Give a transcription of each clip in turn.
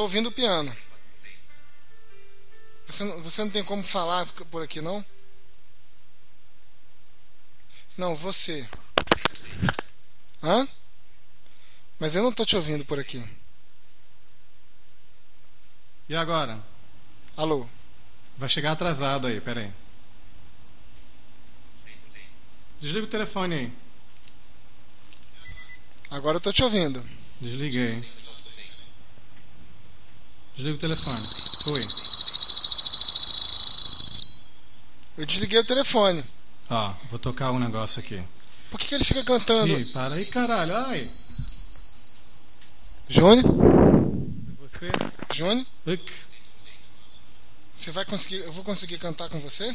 ouvindo o piano. Você não tem como falar por aqui, não? Não, você. Hã? Mas eu não tô te ouvindo por aqui. E agora? Alô? Vai chegar atrasado aí, peraí. Desliga o telefone aí. Agora eu tô te ouvindo. Desliguei. Desliga o telefone. Fui. Eu desliguei o telefone. Ó, vou tocar um negócio aqui. Por que ele fica cantando? Ih, para aí, caralho. Ai. Júnior? Você? Júnior? Uc. Você vai conseguir... Eu vou conseguir cantar com você?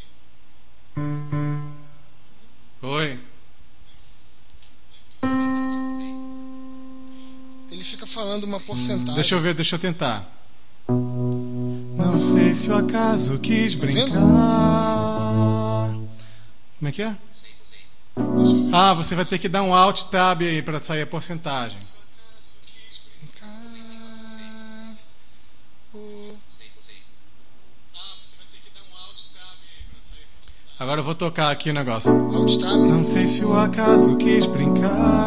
Oi. Ele fica falando uma porcentagem. Deixa eu ver, deixa eu tentar. Não sei se o acaso quis brincar. Como é que é? Ah, você vai ter que dar um Alt Tab aí para sair a porcentagem. Agora eu vou tocar aqui o negócio. Alt Tab? Não sei se o acaso quis brincar.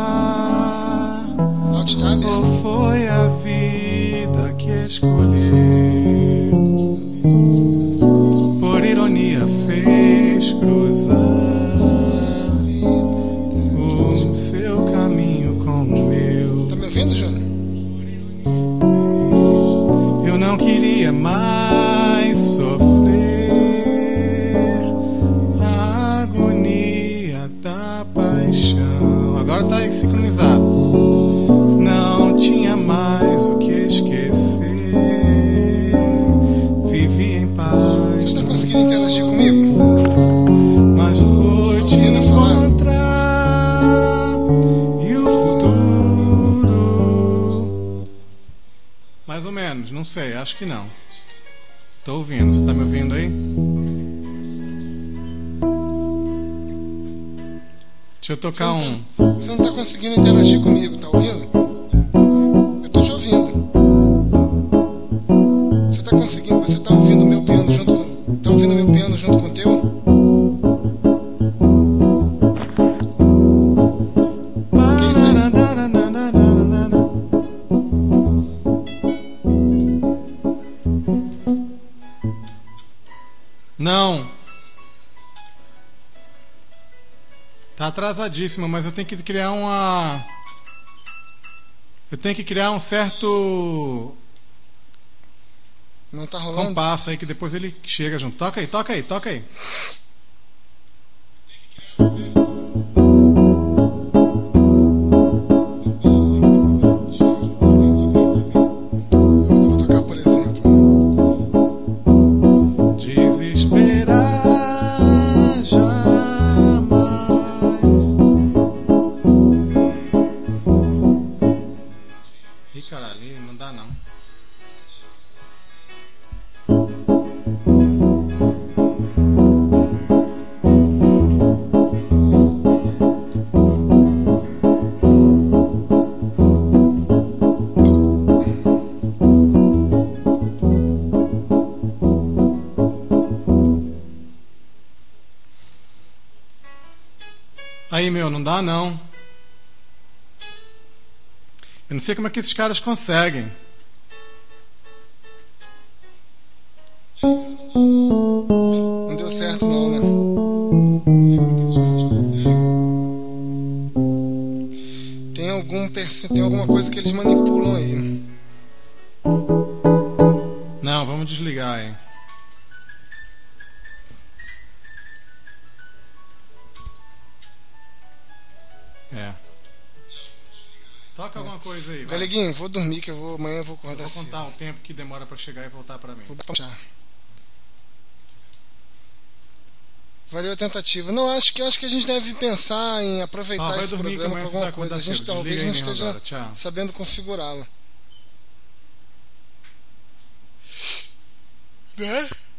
Alt Tab? Ou foi a vida que escolheu. Por ironia fez cruzar o seu caminho com o meu. Tá me ouvindo, Júnior? Eu não queria mais sofrer a agonia da paixão. Agora tá sincronizado. Não tinha mais o que esquecer. Vivi em paz. Você tá conseguindo interagir comigo? Mas foi te encontrar e o futuro. Mais ou menos, não sei, acho que não. Tô ouvindo, você tá me ouvindo aí? Deixa eu tocar um. Você não tá conseguindo interagir comigo, tá ouvindo? Eu tô te ouvindo. Você tá conseguindo? Você tá ouvindo o meu piano junto com... Tá ouvindo meu piano junto com o teu? Que é isso aí? Não. Tá atrasadíssimo, mas eu tenho que criar uma... Eu tenho que criar um certo Não tá rolando? compasso aí que depois ele chega junto. Toca aí, toca aí, toca aí. Eu vou tocar, por exemplo. Desesperar jamais. Ih, caralho, não dá não. Aí, meu, não dá não. Eu não sei como é que esses caras conseguem. Não deu certo não, né? Tem alguma coisa que eles manipulam aí. Não, vamos desligar aí. É. Toca alguma coisa aí, vai. Galeguinho, vou dormir que amanhã eu vou Eu acordar vou cedo. contar o tempo que demora pra chegar e voltar pra mim. Vou baixar. Valeu a tentativa. Não, acho que a gente deve pensar em aproveitar vai esse dormir, que programa amanhã para você vai alguma coisa. A acordar gente cedo. talvez Desliga não aí, esteja agora. Tchau. sabendo configurá-lo. Né?